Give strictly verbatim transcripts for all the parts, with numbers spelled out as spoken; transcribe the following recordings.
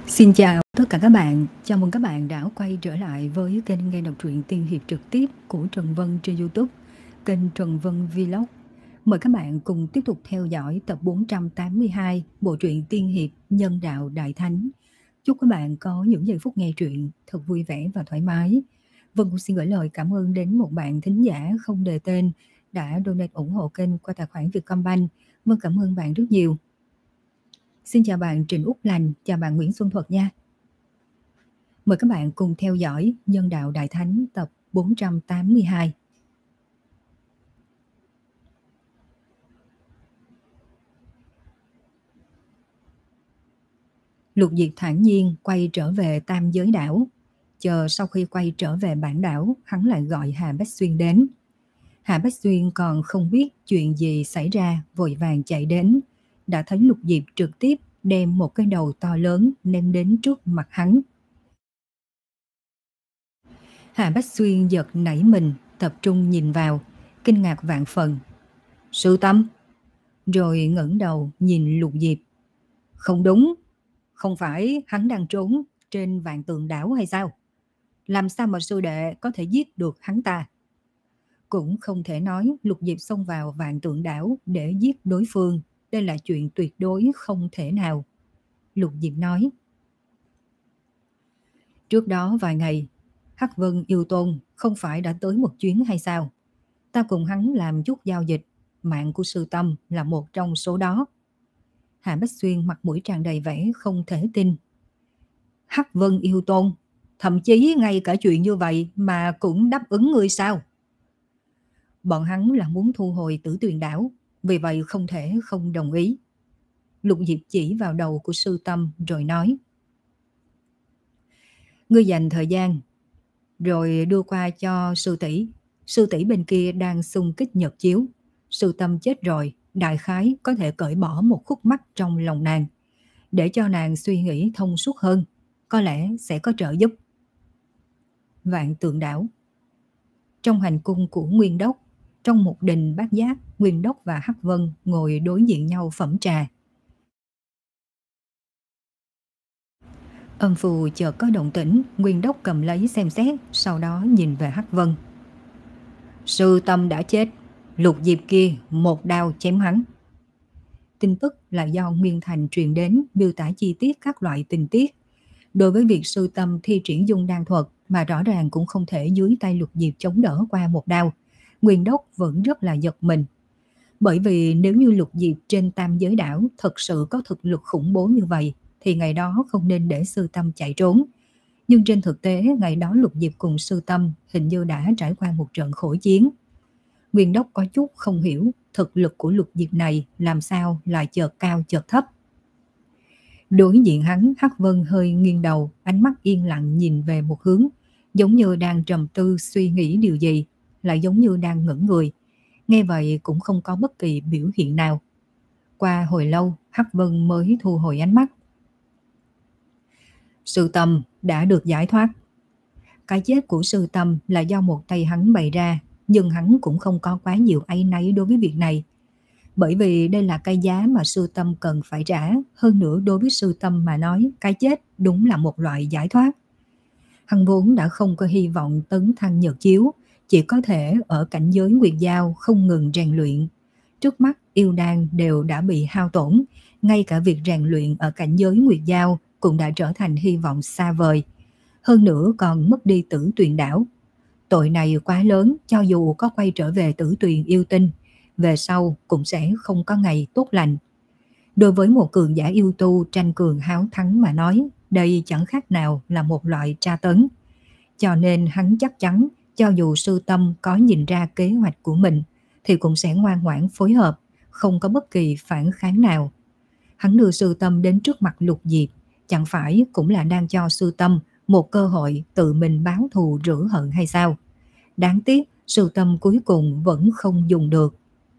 Xin chào tất cả các bạn, chào mừng các bạn đã quay trở lại với kênh nghe đọc truyện tiên hiệp trực tiếp của Trần Vân trên YouTube, kênh Trần Vân Vlog. Mời các bạn cùng tiếp tục theo dõi tập bốn trăm tám mươi hai bộ truyện tiên hiệp Nhân Đạo Đại Thánh. Chúc các bạn có những giây phút nghe truyện thật vui vẻ và thoải mái. Vân cũng xin gửi lời cảm ơn đến một bạn thính giả không đề tên đã donate ủng hộ kênh qua tài khoản Vietcombank. Vân cảm ơn bạn rất nhiều. Xin chào bạn Trịnh Úc Lành, chào bạn Nguyễn Xuân Thuật nha. Mời các bạn cùng theo dõi Nhân Đạo Đại Thánh tập bốn trăm tám mươi hai. Lục Diệp thản nhiên quay trở về Tam Giới Đảo. Chờ sau khi quay trở về bản đảo, hắn lại gọi Hà Bách Xuyên đến. Hà Bách Xuyên còn không biết chuyện gì xảy ra, vội vàng chạy đến. Đã thấy Lục Diệp trực tiếp đem một cái đầu to lớn ném đến trước mặt hắn. Hà Bách Xuyên giật nảy mình, tập trung nhìn vào, kinh ngạc vạn phần. Sư Tâm? Rồi ngẩng đầu nhìn Lục Diệp. Không đúng, không phải hắn đang trốn trên Vạn Tượng Đảo hay sao? Làm sao mà sư đệ có thể giết được hắn ta? Cũng không thể nói Lục Diệp xông vào Vạn Tượng Đảo để giết đối phương. Đây là chuyện tuyệt đối không thể nào. Lục Diệp nói. Trước đó vài ngày, Hắc Vân Yêu Tôn không phải đã tới một chuyến hay sao? Ta cùng hắn làm chút giao dịch, mạng của sư Tâm là một trong số đó. Hạ Bách Xuyên mặt mũi tràn đầy vẻ không thể tin. Hắc Vân Yêu Tôn, thậm chí ngay cả chuyện như vậy mà cũng đáp ứng ngươi sao? Bọn hắn là muốn thu hồi Tử Tuyền Đảo, vì vậy không thể không đồng ý. Lục Diệp chỉ vào đầu của sư Tâm rồi nói. Ngươi dành thời gian rồi đưa qua cho sư tỷ. Sư tỷ bên kia đang xung kích nhật chiếu. Sư Tâm chết rồi, đại khái có thể cởi bỏ một khúc mắc trong lòng nàng, để cho nàng suy nghĩ thông suốt hơn, có lẽ sẽ có trợ giúp. Vạn Tượng Đảo. Trong hành cung của Nguyên Đốc, trong một đình bát giác, Nguyên Đốc và Hắc Vân ngồi đối diện nhau phẩm trà. Âm phù chợt có động tĩnh, Nguyên Đốc cầm lấy xem xét, sau đó nhìn về Hắc Vân. Sư Tâm đã chết, Lục Diệp kia một đao chém hắn. Tin tức là do Nguyên Thành truyền đến, miêu tả chi tiết các loại tình tiết. Đối với việc sư Tâm thi triển dung đan thuật mà rõ ràng cũng không thể dưới tay Lục Diệp chống đỡ qua một đao, Nguyên Đốc vẫn rất là giật mình. Bởi vì nếu như Lục Diệp trên Tam Giới Đảo thật sự có thực lực khủng bố như vậy, thì ngày đó không nên để sư Tâm chạy trốn. Nhưng trên thực tế, ngày đó Lục Diệp cùng sư Tâm hình như đã trải qua một trận khổ chiến. Nguyên Đốc có chút không hiểu thực lực của Lục Diệp này làm sao lại chợt cao chợt thấp. Đối diện hắn, Hắc Vân hơi nghiêng đầu, ánh mắt yên lặng nhìn về một hướng, giống như đang trầm tư suy nghĩ điều gì, lại giống như đang ngẩn người. Nghe vậy cũng không có bất kỳ biểu hiện nào. Qua hồi lâu, Hắc Vân mới thu hồi ánh mắt. Sư Tâm đã được giải thoát. Cái chết của sư Tâm là do một tay hắn bày ra, nhưng hắn cũng không có quá nhiều áy náy đối với việc này. Bởi vì đây là cái giá mà sư Tâm cần phải trả, hơn nữa đối với sư Tâm mà nói, cái chết đúng là một loại giải thoát. Hắn vốn đã không có hy vọng tấn thăng nhật chiếu, chỉ có thể ở cảnh giới Nguyệt Giao không ngừng rèn luyện. Trước mắt yêu đan đều đã bị hao tổn, ngay cả việc rèn luyện ở cảnh giới Nguyệt Giao cũng đã trở thành hy vọng xa vời. Hơn nữa còn mất đi Tử Tuyền Đảo. Tội này quá lớn, cho dù có quay trở về Tử Tuyền yêu tinh, về sau cũng sẽ không có ngày tốt lành. Đối với một cường giả yêu tu tranh cường háo thắng mà nói, đây chẳng khác nào là một loại tra tấn. Cho nên hắn chắc chắn, cho dù sư Tâm có nhìn ra kế hoạch của mình, thì cũng sẽ ngoan ngoãn phối hợp, không có bất kỳ phản kháng nào. Hắn đưa sư Tâm đến trước mặt Lục Diệp, chẳng phải cũng là đang cho sư Tâm một cơ hội tự mình báo thù rửa hận hay sao? Đáng tiếc, sư Tâm cuối cùng vẫn không dùng được.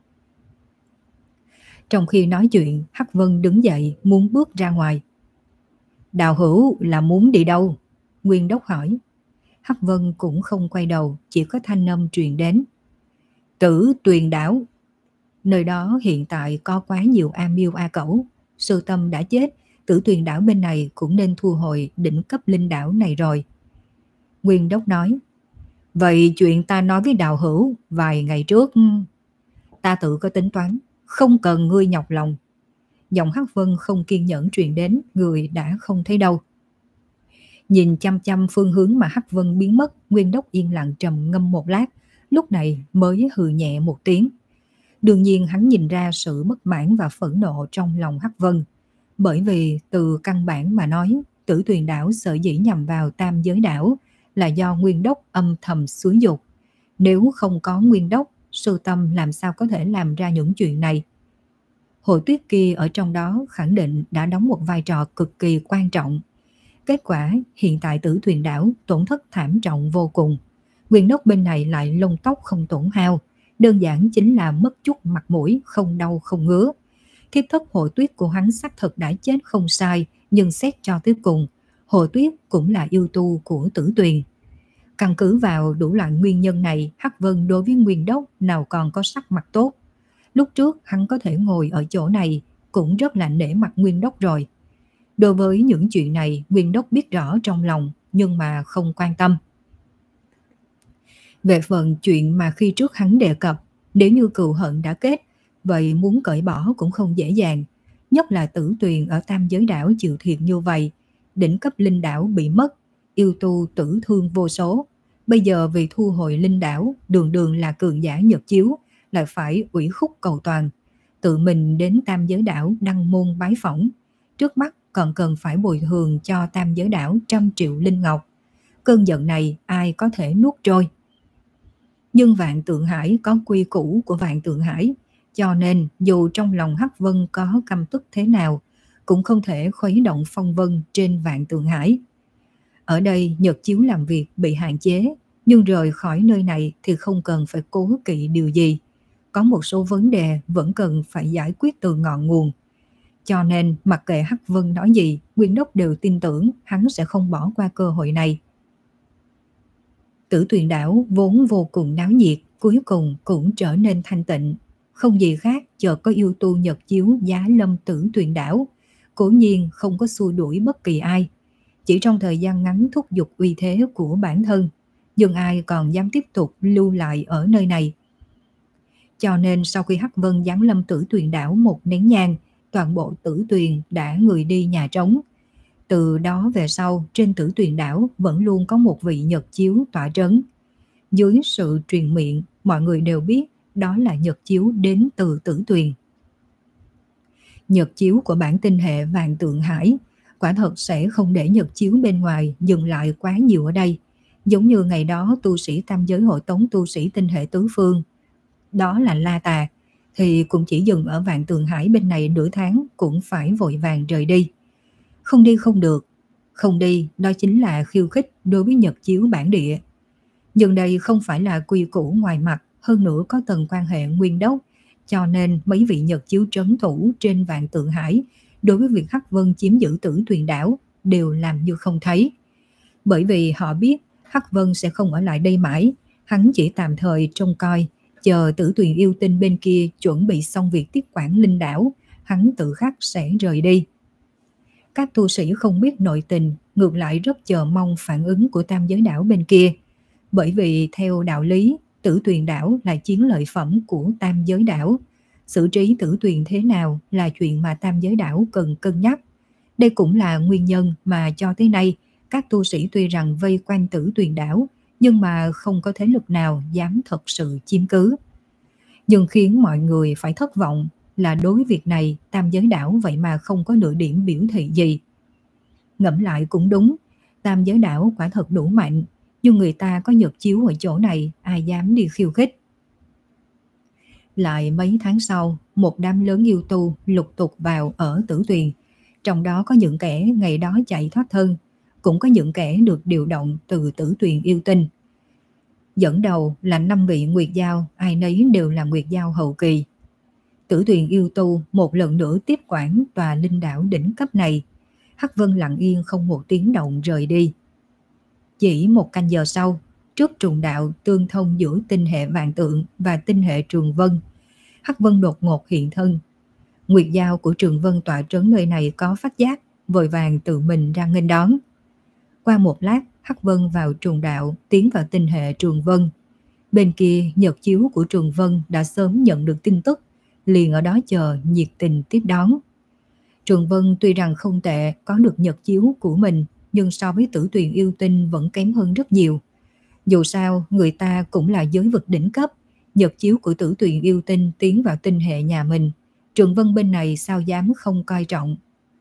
Trong khi nói chuyện, Hắc Vân đứng dậy muốn bước ra ngoài. Đào hữu là muốn đi đâu? Nguyên Đốc hỏi. Hắc Vân cũng không quay đầu, chỉ có thanh âm truyền đến. Tử Tuyền Đảo. Nơi đó hiện tại có quá nhiều A Miêu A Cẩu. Sư Tâm đã chết Tử Tuyền đảo bên này cũng nên thu hồi đỉnh cấp linh đảo này rồi. Nguyên Đốc nói, vậy chuyện ta nói với đạo hữu vài ngày trước, ta tự có tính toán, không cần ngươi nhọc lòng. Giọng Hắc Vân không kiên nhẫn truyền đến, người đã không thấy đâu. Nhìn chăm chăm phương hướng mà Hắc Vân biến mất, Nguyên Đốc yên lặng trầm ngâm một lát, lúc này mới hừ nhẹ một tiếng. Đương nhiên hắn nhìn ra sự bất mãn và phẫn nộ trong lòng Hắc Vân, bởi vì từ căn bản mà nói, Tử Tuyền đảo sở dĩ nhằm vào Tam Giới đảo là do Nguyên Đốc âm thầm xúi dục. Nếu không có Nguyên Đốc, Sư Tâm làm sao có thể làm ra những chuyện này? Hồ Tuyết kia ở trong đó khẳng định đã đóng một vai trò cực kỳ quan trọng. Kết quả hiện tại Tử Tuyền đảo tổn thất thảm trọng vô cùng. Nguyên Đốc bên này lại lông tóc không tổn hao, đơn giản chính là mất chút mặt mũi, không đau không ngứa. Thiếp thất Hồ Tuyết của hắn xác thực đã chết không sai, nhưng xét cho tới cùng, Hồ Tuyết cũng là yêu tu của Tử Tuyền. Căn cứ vào đủ loại nguyên nhân này, Hắc Vân đối với Nguyên Đốc nào còn có sắc mặt tốt. Lúc trước hắn có thể ngồi ở chỗ này cũng rất là nể mặt Nguyên Đốc rồi. Đối với những chuyện này, Nguyên Đốc biết rõ trong lòng nhưng mà không quan tâm. Về phần chuyện mà khi trước hắn đề cập, nếu như cừu hận đã kết, vậy muốn cởi bỏ cũng không dễ dàng. Nhất là Tử Tuyền ở Tam Giới đảo chịu thiệt như vậy, đỉnh cấp linh đảo bị mất, yêu tu tử thương vô số. Bây giờ vì thu hồi linh đảo, đường đường là cường giả Nhật Chiếu, lại phải ủy khúc cầu toàn, tự mình đến Tam Giới đảo đăng môn bái phỏng. Trước mắt còn cần phải bồi thường cho Tam Giới đảo trăm triệu linh ngọc. Cơn giận này ai có thể nuốt trôi. Nhưng Vạn Tượng Hải có quy củ của Vạn Tượng Hải, cho nên dù trong lòng Hắc Vân có căm tức thế nào, cũng không thể khuấy động phong vân trên Vạn Tượng Hải. Ở đây Nhật Chiếu làm việc bị hạn chế, nhưng rời khỏi nơi này thì không cần phải cố kỵ điều gì. Có một số vấn đề vẫn cần phải giải quyết từ ngọn nguồn. Cho nên mặc kệ Hắc Vân nói gì, Nguyên Đốc đều tin tưởng hắn sẽ không bỏ qua cơ hội này. Tử Tuyền đảo vốn vô cùng náo nhiệt, cuối cùng cũng trở nên thanh tịnh. Không gì khác, chợt có yêu tu Nhật Chiếu giá lâm Tử Tuyền đảo. Cố nhiên không có xua đuổi bất kỳ ai, chỉ trong thời gian ngắn thúc giục uy thế của bản thân, nhưng ai còn dám tiếp tục lưu lại ở nơi này. Cho nên sau khi Hắc Vân giáng lâm Tử Tuyền đảo một nén nhang, toàn bộ Tử Tuyền đã người đi nhà trống. Từ đó về sau, trên Tử Tuyền đảo vẫn luôn có một vị Nhật Chiếu tọa trấn. Dưới sự truyền miệng, mọi người đều biết đó là Nhật Chiếu đến từ Tử Tuyền. Nhật Chiếu của bản tinh hệ Vạn Tượng Hải quả thật sẽ không để Nhật Chiếu bên ngoài dừng lại quá nhiều ở đây. Giống như ngày đó tu sĩ Tam Giới hộ tống tu sĩ tinh hệ tứ phương, đó là La Tà, thì cũng chỉ dừng ở Vạn Tượng Hải bên này nửa tháng cũng phải vội vàng rời đi. Không đi không được, không đi đó chính là khiêu khích đối với Nhật Chiếu bản địa. Nhưng đây không phải là quy củ ngoài mặt, hơn nữa có tầng quan hệ Nguyên Đốc, cho nên mấy vị Nhật Chiếu trấn thủ trên Vạn Tượng Hải đối với việc Hắc Vân chiếm giữ Tử Tuyền đảo đều làm như không thấy. Bởi vì họ biết Hắc Vân sẽ không ở lại đây mãi, hắn chỉ tạm thời trông coi, chờ Tử Tuyền yêu tinh bên kia chuẩn bị xong việc tiếp quản linh đảo, hắn tự khắc sẽ rời đi. Các tu sĩ không biết nội tình, ngược lại rất chờ mong phản ứng của Tam Giới đảo bên kia. Bởi vì theo đạo lý, Tử Tuyền đảo là chiến lợi phẩm của Tam Giới đảo. Xử trí Tử Tuyền thế nào là chuyện mà Tam Giới đảo cần cân nhắc. Đây cũng là nguyên nhân mà cho tới nay, các tu sĩ tuy rằng vây quanh Tử Tuyền đảo, nhưng mà không có thế lực nào dám thật sự chiếm cứ. Nhưng khiến mọi người phải thất vọng là đối với việc này, Tam Giới đảo vậy mà không có nửa điểm biểu thị gì. Ngẫm lại cũng đúng, Tam Giới đảo quả thật đủ mạnh, nhưng người ta có Nhật Chiếu ở chỗ này, ai dám đi khiêu khích. Lại mấy tháng sau, một đám lớn yêu tu lục tục vào ở Tử Tuyền, trong đó có những kẻ ngày đó chạy thoát thân, cũng có những kẻ được điều động từ Tử Tuyền yêu tinh. Dẫn đầu là năm vị Nguyệt Giao, ai nấy đều là Nguyệt Giao hậu kỳ. Tử Tuyền yêu tu một lần nữa tiếp quản tòa linh đảo đỉnh cấp này. Hắc Vân lặng yên không một tiếng động rời đi. Chỉ một canh giờ sau, trước trùng đạo tương thông giữa tinh hệ Vạn Tượng và tinh hệ Trường Vân, Hắc Vân đột ngột hiện thân. Nguyệt Giao của Trường Vân tọa trấn nơi này có phát giác, vội vàng tự mình ra nghênh đón. Qua một lát, Hắc Vân vào trùng đạo, tiến vào tinh hệ Trường Vân. Bên kia, nhật chiếu của Trường Vân đã sớm nhận được tin tức, liền ở đó chờ nhiệt tình tiếp đón. Trường Vân tuy rằng không tệ, có được nhật chiếu của mình, nhưng so với Tử Tuyền yêu tinh vẫn kém hơn rất nhiều. Dù sao, người ta cũng là giới vực đỉnh cấp, nhật chiếu của Tử Tuyền yêu tinh tiến vào tinh hệ nhà mình, Trường Vân bên này sao dám không coi trọng.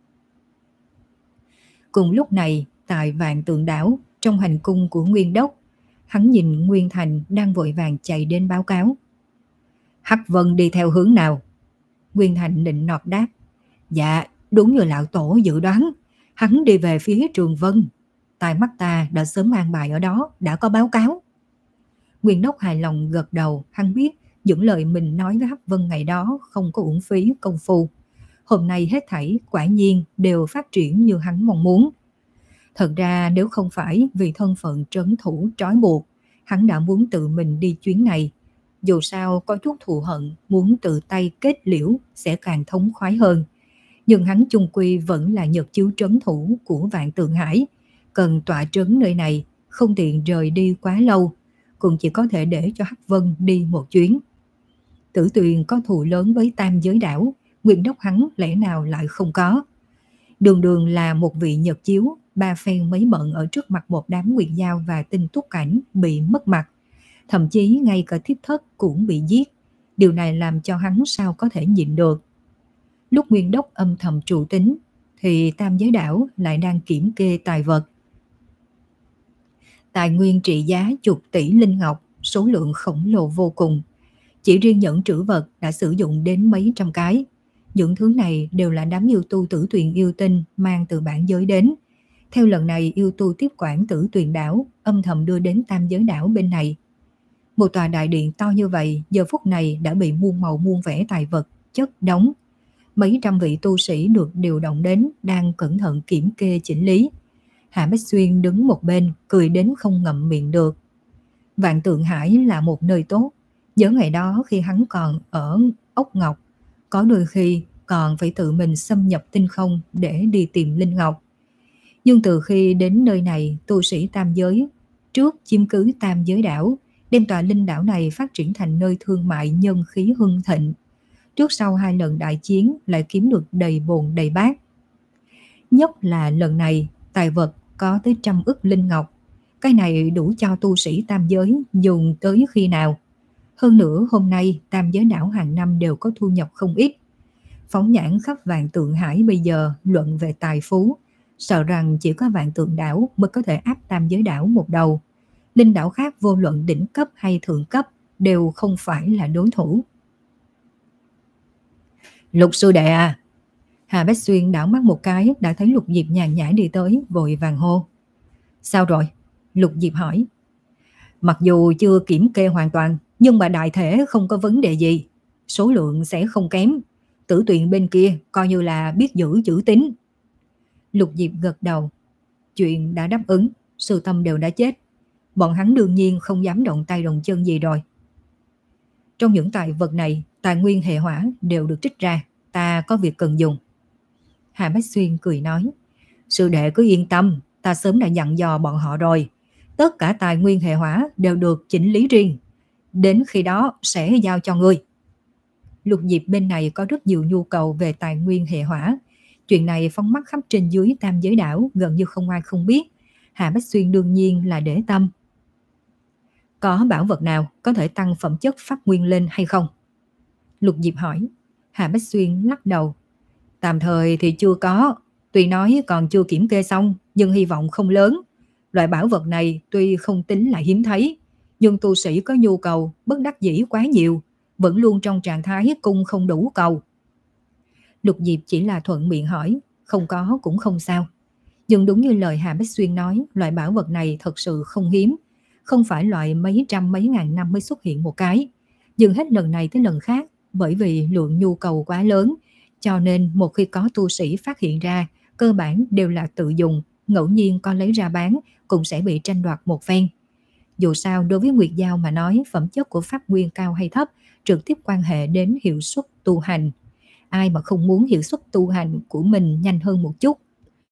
Cùng lúc này, tại Vạn Tượng Đảo, trong hành cung của Nguyên Đốc, hắn nhìn Nguyên Thành đang vội vàng chạy đến báo cáo. Hắc Vân đi theo hướng nào? Nguyên Thành nịnh nọt đáp. Dạ, đúng như lão tổ dự đoán, hắn đi về phía Trường Vân. Tai mắt ta đã sớm an bài ở đó, đã có báo cáo. Nguyên Đốc hài lòng gật đầu, hắn biết những lời mình nói với Hắc Vân ngày đó không có uổng phí công phu. Hôm nay hết thảy quả nhiên đều phát triển như hắn mong muốn. Thật ra nếu không phải vì thân phận trấn thủ trói buộc, hắn đã muốn tự mình đi chuyến này. Dù sao có chút thù hận, muốn tự tay kết liễu sẽ càng thống khoái hơn. Nhưng hắn chung quy vẫn là nhật chiếu trấn thủ của Vạn Tượng Hải, cần tọa trấn nơi này, không tiện rời đi quá lâu, cũng chỉ có thể để cho Hắc Vân đi một chuyến. Tử Tuyền có thù lớn với Tam Giới Đảo, Nguyên Đốc hắn lẽ nào lại không có. Đường đường là một vị nhật chiếu, ba phen mấy bận ở trước mặt một đám Nguyệt Giao và Tinh Túc Cảnh bị mất mặt. Thậm chí ngay cả thiếp thất cũng bị giết. Điều này làm cho hắn sao có thể nhịn được. Lúc Nguyên Đốc âm thầm trụ tính, thì Tam Giới Đảo lại đang kiểm kê tài vật. Tài nguyên trị giá chục tỷ linh ngọc, số lượng khổng lồ vô cùng. Chỉ riêng nhẫn trữ vật đã sử dụng đến mấy trăm cái. Những thứ này đều là đám yêu tu Tử Tuyền yêu tinh mang từ bản giới đến. Theo lần này yêu tu tiếp quản Tử Tuyền đảo, âm thầm đưa đến Tam Giới Đảo bên này. Một tòa đại điện to như vậy giờ phút này đã bị muôn màu muôn vẻ tài vật chất đóng. Mấy trăm vị tu sĩ được điều động đến đang cẩn thận kiểm kê chỉnh lý. Hạ Bách Xuyên đứng một bên cười đến không ngậm miệng được. Vạn Tượng Hải là một nơi tốt. Nhớ ngày đó khi hắn còn ở Ốc Ngọc, có đôi khi còn phải tự mình xâm nhập tinh không để đi tìm linh ngọc. Nhưng từ khi đến nơi này, tu sĩ Tam Giới trước chiếm cứ Tam Giới Đảo, đem tòa linh đảo này phát triển thành nơi thương mại nhân khí hưng thịnh. Trước sau hai lần đại chiến lại kiếm được đầy bồn đầy bát. Nhất là lần này, tài vật có tới trăm ức linh ngọc. Cái này đủ cho tu sĩ Tam Giới dùng tới khi nào. Hơn nữa hôm nay Tam Giới Đảo hàng năm đều có thu nhập không ít. Phóng nhãn khắp Vạn Tượng Hải bây giờ luận về tài phú, sợ rằng chỉ có Vạn Tượng Đảo mới có thể áp Tam Giới Đảo một đầu. Linh đảo khác vô luận đỉnh cấp hay thượng cấp đều không phải là đối thủ. Lục sư đệ à? Hà Bách Xuyên đảo mắt một cái đã thấy Lục Diệp nhàn nhã đi tới, vội vàng hô. Sao rồi? Lục Diệp hỏi. Mặc dù chưa kiểm kê hoàn toàn, nhưng mà đại thể không có vấn đề gì. Số lượng sẽ không kém. Tử Tuyền bên kia coi như là biết giữ chữ tín. Lục Diệp gật đầu. Chuyện đã đáp ứng, Sư Tâm đều đã chết. Bọn hắn đương nhiên không dám động tay động chân gì rồi. Trong những tài vật này, tài nguyên hệ hỏa đều được trích ra. Ta có việc cần dùng. Hà Bách Xuyên cười nói. Sư đệ cứ yên tâm, ta sớm đã dặn dò bọn họ rồi. Tất cả tài nguyên hệ hỏa đều được chỉnh lý riêng. Đến khi đó sẽ giao cho ngươi. Lục Diệp bên này có rất nhiều nhu cầu về tài nguyên hệ hỏa. Chuyện này phóng mắt khắp trên dưới Tam Giới Đảo gần như không ai không biết. Hà Bách Xuyên đương nhiên là để tâm. Có bảo vật nào có thể tăng phẩm chất pháp nguyên lên hay không? Lục Diệp hỏi. Hà Bách Xuyên lắc đầu. Tạm thời thì chưa có. Tuy nói còn chưa kiểm kê xong, nhưng hy vọng không lớn. Loại bảo vật này tuy không tính là hiếm thấy, nhưng tu sĩ có nhu cầu bất đắc dĩ quá nhiều, vẫn luôn trong trạng thái cung không đủ cầu. Lục Diệp chỉ là thuận miệng hỏi, không có cũng không sao. Nhưng đúng như lời Hà Bách Xuyên nói, loại bảo vật này thật sự không hiếm, không phải loại mấy trăm mấy ngàn năm mới xuất hiện một cái. Nhưng hết lần này tới lần khác, bởi vì lượng nhu cầu quá lớn, cho nên một khi có tu sĩ phát hiện ra, cơ bản đều là tự dùng, ngẫu nhiên có lấy ra bán cũng sẽ bị tranh đoạt một phen. Dù sao đối với Nguyệt Giao mà nói, phẩm chất của pháp nguyên cao hay thấp trực tiếp quan hệ đến hiệu suất tu hành. Ai mà không muốn hiệu suất tu hành của mình nhanh hơn một chút.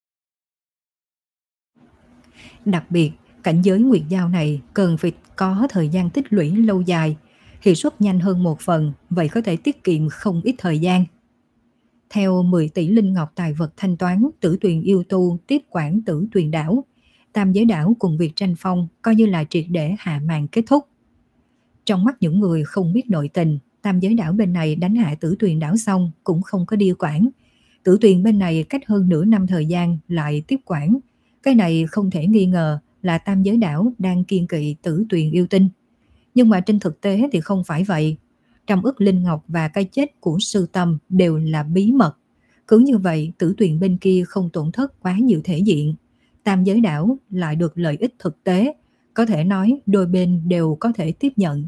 Đặc biệt, cảnh giới nguyệt giao này cần phải có thời gian tích lũy lâu dài, hiệu suất nhanh hơn một phần, vậy có thể tiết kiệm không ít thời gian. Theo mười tỷ linh ngọc tài vật thanh toán, Tử Tuyền yêu tu tiếp quản Tử Tuyền đảo. Tam giới đảo cùng việc tranh phong coi như là triệt để hạ màn kết thúc. Trong mắt những người không biết nội tình, Tam giới đảo bên này đánh hạ Tử Tuyền đảo xong cũng không có đi quản. Tử Tuyền bên này cách hơn nửa năm thời gian lại tiếp quản. Cái này không thể nghi ngờ là Tam giới đảo đang kiêng kỵ Tử Tuyền yêu tinh. Nhưng mà trên thực tế thì không phải vậy. Trăm ức linh ngọc và cái chết của sư tâm đều là bí mật. Cứ như vậy, Tử Tuyền bên kia không tổn thất quá nhiều thể diện. Tam giới đảo lại được lợi ích thực tế. Có thể nói đôi bên đều có thể tiếp nhận.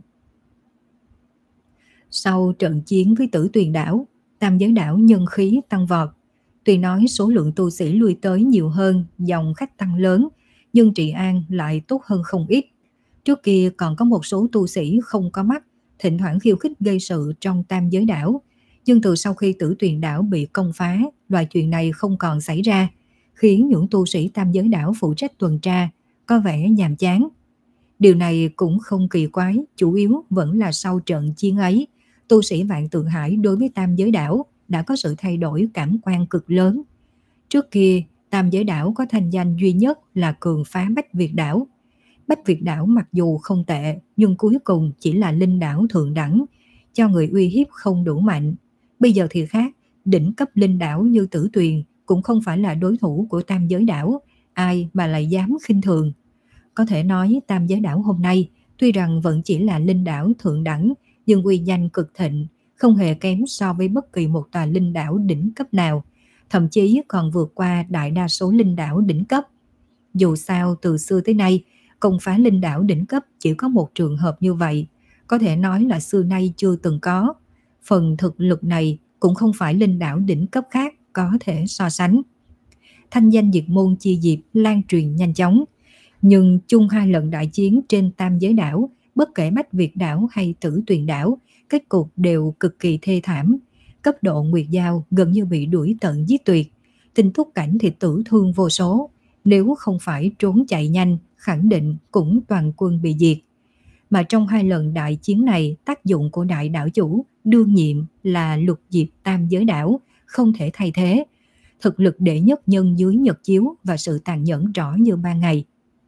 Sau trận chiến với Tử Tuyền đảo, Tam giới đảo nhân khí tăng vọt. Tuy nói số lượng tu sĩ lui tới nhiều hơn, dòng khách tăng lớn, nhưng trị an lại tốt hơn không ít. Trước kia còn có một số tu sĩ không có mắt, thỉnh thoảng khiêu khích gây sự trong Tam giới đảo. Nhưng từ sau khi Tử Tuyền đảo bị công phá, loại chuyện này không còn xảy ra, khiến những tu sĩ Tam giới đảo phụ trách tuần tra có vẻ nhàm chán. Điều này cũng không kỳ quái, chủ yếu vẫn là sau trận chiến ấy, tu sĩ Vạn Tượng Hải đối với Tam giới đảo đã có sự thay đổi cảm quan cực lớn. Trước kia, Tam giới đảo có thanh danh duy nhất là cường phá Bách Việt đảo. Bách Việt đảo mặc dù không tệ, nhưng cuối cùng chỉ là linh đảo thượng đẳng, cho người uy hiếp không đủ mạnh. Bây giờ thì khác, đỉnh cấp linh đảo như Tử Tuyền cũng không phải là đối thủ của Tam giới đảo, ai mà lại dám khinh thường. Có thể nói Tam giới đảo hôm nay tuy rằng vẫn chỉ là linh đảo thượng đẳng, nhưng uy danh cực thịnh, không hề kém so với bất kỳ một tòa linh đảo đỉnh cấp nào, thậm chí còn vượt qua đại đa số linh đảo đỉnh cấp. Dù sao từ xưa tới nay, công phá linh đảo đỉnh cấp chỉ có một trường hợp như vậy, có thể nói là xưa nay chưa từng có. Phần thực lực này cũng không phải linh đảo đỉnh cấp khác có thể so sánh. Thanh danh diệt môn chi diệp lan truyền nhanh chóng, nhưng chung hai lần đại chiến trên Tam giới đảo, bất kể Bách Việt đảo hay Tử Tuyền đảo, kết cục đều cực kỳ thê thảm. Cấp độ Nguyệt Giao gần như bị đuổi tận giết tuyệt, Tinh Túc Cảnh thì tử thương vô số, nếu không phải trốn chạy nhanh, khẳng định cũng toàn quân bị diệt. Mà trong hai lần đại chiến này, tác dụng của đại đảo chủ đương nhiệm là lục diệp Tam giới đảo không thể thay thế. Thực lực đệ nhất nhân dưới nhật chiếu và sự tàn nhẫn rõ như ban ngày.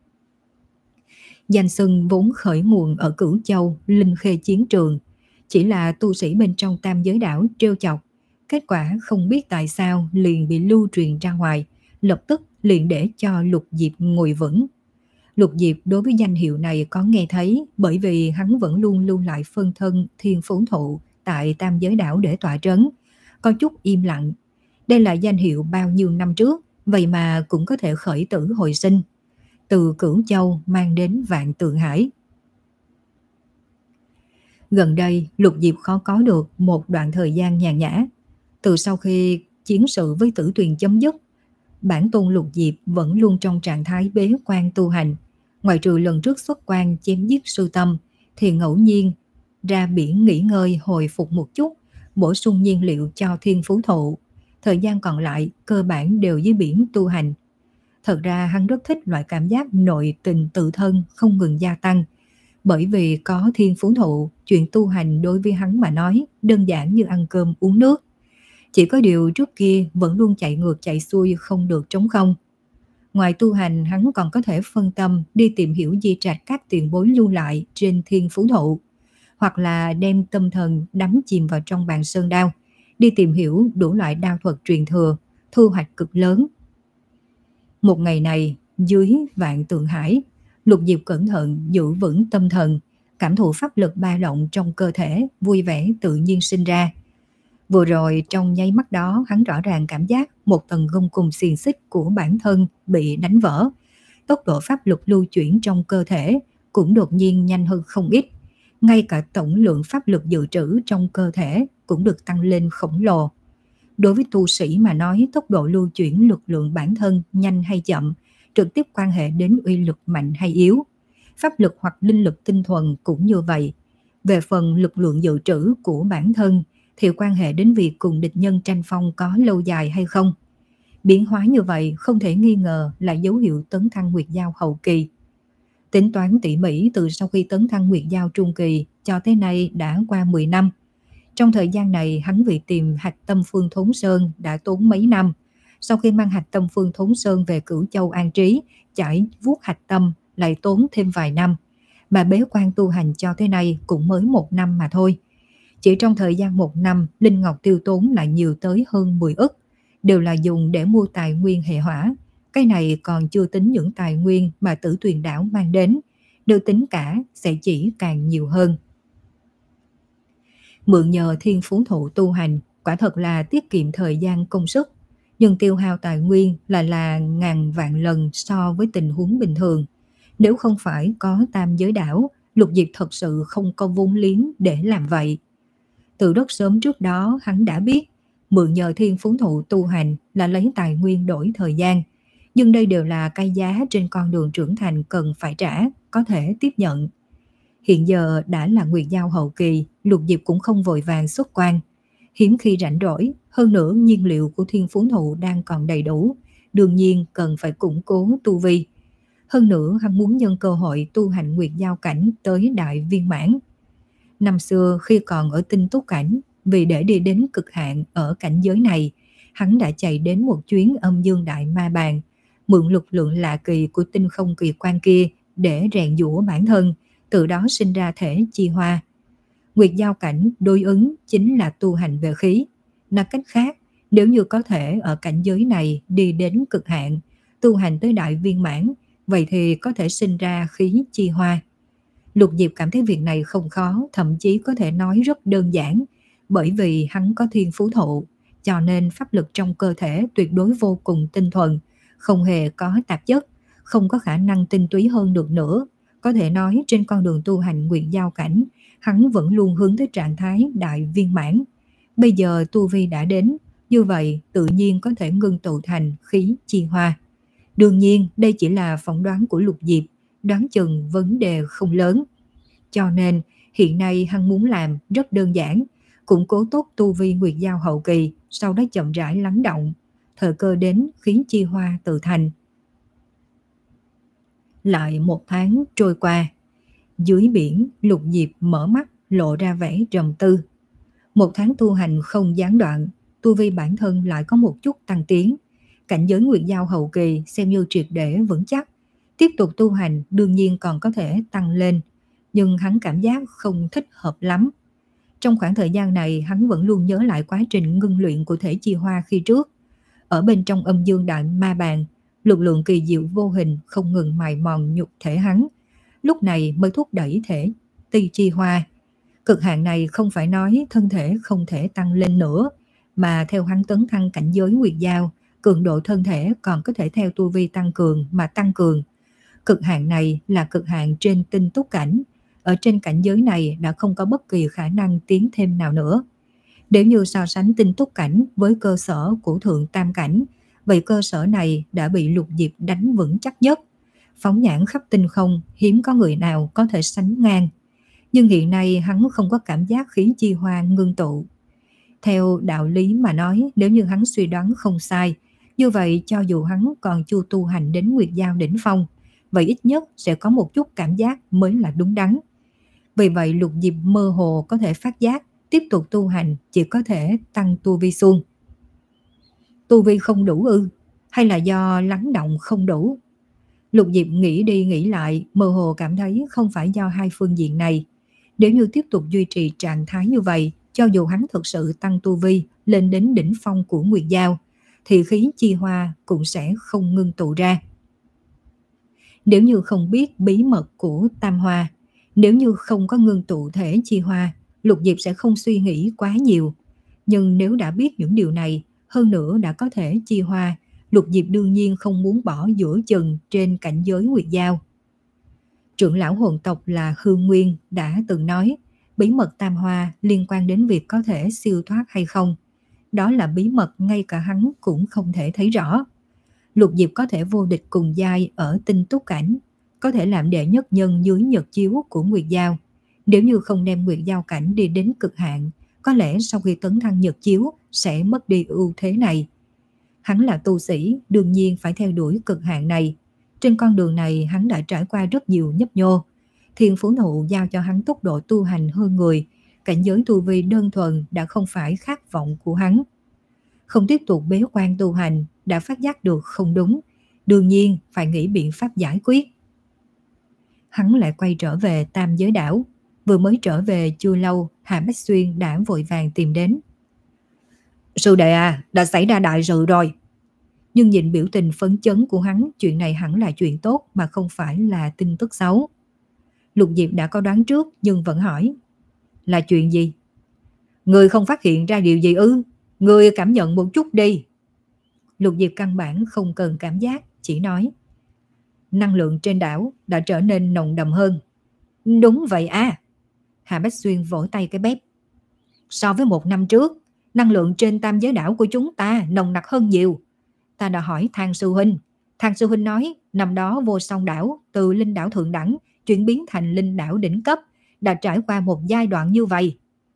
Danh xưng vốn khởi nguồn ở Cửu Châu, Linh Khê chiến trường, chỉ là tu sĩ bên trong Tam giới đảo trêu chọc, kết quả không biết tại sao liền bị lưu truyền ra ngoài, lập tức liền để cho Lục Diệp ngồi vững. Lục Diệp đối với danh hiệu này có nghe thấy, bởi vì hắn vẫn luôn lưu lại phân thân Thiên Phú Thụ tại Tam giới đảo để tọa trấn, có chút im lặng. Đây là danh hiệu bao nhiêu năm trước, vậy mà cũng có thể khởi tử hồi sinh, từ Cửu Châu mang đến Vạn Tượng Hải. Gần đây, Lục Diệp khó có được một đoạn thời gian nhàn nhã. Từ sau khi chiến sự với Tử Tuyền chấm dứt, bản tôn Lục Diệp vẫn luôn trong trạng thái bế quan tu hành. Ngoài trừ lần trước xuất quan chém giết sư tâm, thì ngẫu nhiên ra biển nghỉ ngơi hồi phục một chút, bổ sung nhiên liệu cho Thiên Phú Thụ. Thời gian còn lại cơ bản đều dưới biển tu hành. Thật ra hắn rất thích loại cảm giác nội tình tự thân không ngừng gia tăng. Bởi vì có Thiên Phú Thụ, chuyện tu hành đối với hắn mà nói đơn giản như ăn cơm uống nước. Chỉ có điều trước kia vẫn luôn chạy ngược chạy xuôi không được trống không. Ngoài tu hành, hắn còn có thể phân tâm đi tìm hiểu di trạch các tiền bối lưu lại trên Thiên Phú Thụ, hoặc là đem tâm thần đắm chìm vào trong bàn sơn đao, đi tìm hiểu đủ loại đao thuật truyền thừa, thu hoạch cực lớn. Một ngày này, dưới Vạn Tượng Hải, Lục Diệp cẩn thận giữ vững tâm thần, cảm thụ pháp lực ba động trong cơ thể, vui vẻ tự nhiên sinh ra. Vừa rồi trong nháy mắt đó, hắn rõ ràng cảm giác một tầng gông cùm xiềng xích của bản thân bị đánh vỡ. Tốc độ pháp lực lưu chuyển trong cơ thể cũng đột nhiên nhanh hơn không ít. Ngay cả tổng lượng pháp lực dự trữ trong cơ thể cũng được tăng lên khổng lồ. Đối với tu sĩ mà nói, tốc độ lưu chuyển lực lượng bản thân nhanh hay chậm trực tiếp quan hệ đến uy lực mạnh hay yếu. Pháp lực hoặc linh lực tinh thuần cũng như vậy. Về phần lực lượng dự trữ của bản thân thì quan hệ đến việc cùng địch nhân tranh phong có lâu dài hay không. Biến hóa như vậy không thể nghi ngờ là dấu hiệu tấn thăng nguyệt giao hậu kỳ. Tính toán tỉ mỉ từ sau khi tấn thăng nguyệt giao trung kỳ cho tới nay đã qua mười năm. Trong thời gian này, hắn vì tìm hạch tâm Phương Thốn Sơn đã tốn mấy năm. Sau khi mang hạch tâm Phương Thốn Sơn về Cửu Châu an trí, chải vuốt hạch tâm lại tốn thêm vài năm. Mà bế quan tu hành cho tới nay cũng mới một năm mà thôi. Chỉ trong thời gian một năm, linh ngọc tiêu tốn lại nhiều tới hơn mười ức, đều là dùng để mua tài nguyên hệ hỏa. Cái này còn chưa tính những tài nguyên mà Tử Tuyền đảo mang đến, nếu tính cả sẽ chỉ càng nhiều hơn. Mượn nhờ thiên phú thụ tu hành, quả thật là tiết kiệm thời gian công sức, nhưng tiêu hao tài nguyên là là ngàn vạn lần so với tình huống bình thường. Nếu không phải có tam giới đảo, Lục Diệp thật sự không có vốn liếng để làm vậy. Từ rất sớm trước đó hắn đã biết, mượn nhờ thiên phú thụ tu hành là lấy tài nguyên đổi thời gian, nhưng đây đều là cái giá trên con đường trưởng thành cần phải trả, có thể tiếp nhận. Hiện giờ đã là nguyệt giao hậu kỳ, Lục Diệp cũng không vội vàng xuất quan. Hiếm khi rảnh rỗi, hơn nữa nhiên liệu của thiên phú thụ đang còn đầy đủ, đương nhiên cần phải củng cố tu vi. Hơn nữa hắn muốn nhân cơ hội tu hành nguyệt giao cảnh tới đại viên mãn. Năm xưa khi còn ở tinh túc cảnh, vì để đi đến cực hạn ở cảnh giới này, hắn đã chạy đến một chuyến âm dương đại ma bàn, mượn lực lượng lạ kỳ của tinh không kỳ quan kia để rèn giũa bản thân, từ đó sinh ra thể chi hoa. Nguyệt giao cảnh đối ứng chính là tu hành về khí. Nói cách khác, nếu như có thể ở cảnh giới này đi đến cực hạn, tu hành tới đại viên mãn, vậy thì có thể sinh ra khí chi hoa. Lục Diệp cảm thấy việc này không khó, thậm chí có thể nói rất đơn giản, bởi vì hắn có thiên phú thụ, cho nên pháp lực trong cơ thể tuyệt đối vô cùng tinh thuần, không hề có tạp chất, không có khả năng tinh túy hơn được nữa. Có thể nói trên con đường tu hành nguyệt giao cảnh, hắn vẫn luôn hướng tới trạng thái đại viên mãn. Bây giờ tu vi đã đến, như vậy tự nhiên có thể ngưng tụ thành khí chi hoa. Đương nhiên đây chỉ là phỏng đoán của Lục Diệp, đoán chừng vấn đề không lớn. Cho nên hiện nay hắn muốn làm rất đơn giản, củng cố tốt tu vi nguyệt giao hậu kỳ, sau đó chậm rãi lắng động, thời cơ đến khí chi hoa tự thành. Lại một tháng trôi qua, dưới biển Lục Diệp mở mắt lộ ra vẻ trầm tư. Một tháng tu hành không gián đoạn, tu vi bản thân lại có một chút tăng tiến. Cảnh giới nguyệt giao hậu kỳ xem như triệt để vững chắc. Tiếp tục tu hành đương nhiên còn có thể tăng lên, nhưng hắn cảm giác không thích hợp lắm. Trong khoảng thời gian này hắn vẫn luôn nhớ lại quá trình ngưng luyện của thể chi hoa khi trước. Ở bên trong âm dương đại ma bàn, lực lượng kỳ diệu vô hình không ngừng mài mòn nhục thể hắn, lúc này mới thúc đẩy thể ti chi hoa. Cực hạn này không phải nói thân thể không thể tăng lên nữa, mà theo hắn tấn thăng cảnh giới nguyệt giao, cường độ thân thể còn có thể theo tu vi tăng cường mà tăng cường. Cực hạn này là cực hạn trên tinh túc cảnh, ở trên cảnh giới này đã không có bất kỳ khả năng tiến thêm nào nữa. Nếu như so sánh tinh túc cảnh với cơ sở của thượng tam cảnh, vậy cơ sở này đã bị Lục Diệp đánh vững chắc nhất. Phóng nhãn khắp tinh không, hiếm có người nào có thể sánh ngang. Nhưng hiện nay hắn không có cảm giác khí chi hoa ngưng tụ. Theo đạo lý mà nói, nếu như hắn suy đoán không sai, như vậy cho dù hắn còn chưa tu hành đến nguyệt giao đỉnh phong, vậy ít nhất sẽ có một chút cảm giác mới là đúng đắn. Vì vậy Lục Diệp mơ hồ có thể phát giác, tiếp tục tu hành chỉ có thể tăng tu vi xuông. Tu vi không đủ ư? Hay là do lắng động không đủ? Lục Diệp nghĩ đi nghĩ lại, mơ hồ cảm thấy không phải do hai phương diện này. Nếu như tiếp tục duy trì trạng thái như vậy, cho dù hắn thực sự tăng tu vi lên đến đỉnh phong của nguyệt giao, thì khí chi hoa cũng sẽ không ngưng tụ ra. Nếu như không biết bí mật của tam hoa, nếu như không có ngưng tụ thể chi hoa, Lục Diệp sẽ không suy nghĩ quá nhiều. Nhưng nếu đã biết những điều này, hơn nữa đã có thể chi hoa, Lục Diệp đương nhiên không muốn bỏ giữa chừng trên cảnh giới nguyệt giao. Trưởng lão hồn tộc là Hương Nguyên đã từng nói, bí mật tam hoa liên quan đến việc có thể siêu thoát hay không. Đó là bí mật ngay cả hắn cũng không thể thấy rõ. Lục Diệp có thể vô địch cùng giai ở tinh túc cảnh, có thể làm đệ nhất nhân dưới nhật chiếu của nguyệt giao. Nếu như không đem nguyệt giao cảnh đi đến cực hạn, có lẽ sau khi tấn thăng nhật chiếu sẽ mất đi ưu thế này. Hắn là tu sĩ, đương nhiên phải theo đuổi cực hạn này. Trên con đường này hắn đã trải qua rất nhiều nhấp nhô. Thiên Phú Nụ giao cho hắn tốc độ tu hành hơn người, cảnh giới tu vi đơn thuần đã không phải khát vọng của hắn. Không tiếp tục bế quan tu hành, đã phát giác được không đúng, đương nhiên phải nghĩ biện pháp giải quyết. Hắn lại quay trở về Tam Giới Đảo. Vừa mới trở về chưa lâu, Hạ Bách Xuyên đã vội vàng tìm đến. Sư đệ à, đã xảy ra đại sự rồi. Nhưng nhìn biểu tình phấn chấn của hắn, chuyện này hẳn là chuyện tốt mà không phải là tin tức xấu. Lục Diệp đã có đoán trước nhưng vẫn hỏi. Là chuyện gì? Người không phát hiện ra điều gì ư? Người cảm nhận một chút đi. Lục Diệp căn bản không cần cảm giác, chỉ nói. Năng lượng trên đảo đã trở nên nồng đậm hơn. Đúng vậy à. Hạ Bách Xuyên vỗ tay cái bếp. So với một năm trước, năng lượng trên Tam Giới Đảo của chúng ta nồng nặc hơn nhiều. Ta đã hỏi Thang Sư Huynh. Thang Sư Huynh nói năm đó Vô Song Đảo từ linh đảo thượng đẳng chuyển biến thành linh đảo đỉnh cấp, đã trải qua một giai đoạn như vậy.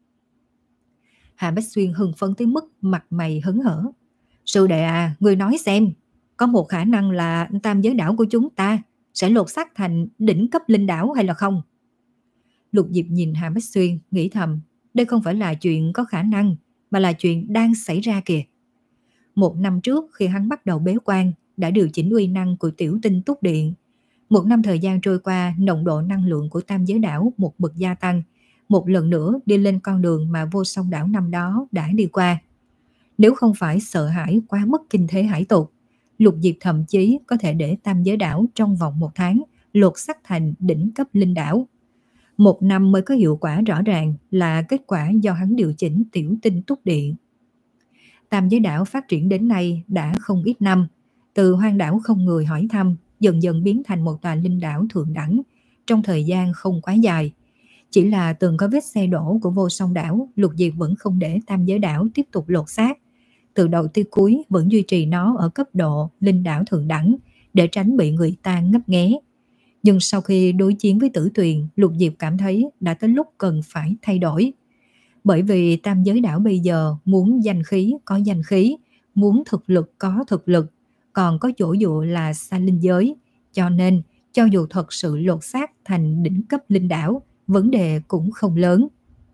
Hạ Bách Xuyên hưng phấn tới mức mặt mày hớn hở. Sư đệ à, người nói xem, có một khả năng là Tam Giới Đảo của chúng ta sẽ lột xác thành đỉnh cấp linh đảo hay là không? Lục Diệp nhìn Hạ Bách Xuyên, nghĩ thầm, đây không phải là chuyện có khả năng, mà là chuyện đang xảy ra kìa. Một năm trước khi hắn bắt đầu bế quan, đã điều chỉnh uy năng của tiểu tinh túc điện. Một năm thời gian trôi qua, nồng độ năng lượng của Tam Giới Đảo một bậc gia tăng, một lần nữa đi lên con đường mà Vô Song Đảo năm đó đã đi qua. Nếu không phải sợ hãi quá mức kinh thế hải tục, Lục Diệp thậm chí có thể để Tam Giới Đảo trong vòng một tháng lột xác thành đỉnh cấp linh đảo. Một năm mới có hiệu quả rõ ràng là kết quả do hắn điều chỉnh tiểu tinh túc điện. Tam Giới Đảo phát triển đến nay đã không ít năm, từ hoang đảo không người hỏi thăm, dần dần biến thành một tòa linh đảo thượng đẳng, trong thời gian không quá dài. Chỉ là từng có vết xe đổ của Vô Song Đảo, Lục Diệp vẫn không để Tam Giới Đảo tiếp tục lột xác. Từ đầu tới cuối vẫn duy trì nó ở cấp độ linh đảo thượng đẳng, để tránh bị người ta ngấp nghé. Nhưng sau khi đối chiến với Tử Tuyền, Lục Diệp cảm thấy đã tới lúc cần phải thay đổi. Bởi vì Tam Giới Đảo bây giờ muốn danh khí có danh khí, muốn thực lực có thực lực, còn có chỗ dụ là xa linh giới. Cho nên, cho dù thật sự lột xác thành đỉnh cấp linh đảo, vấn đề cũng không lớn.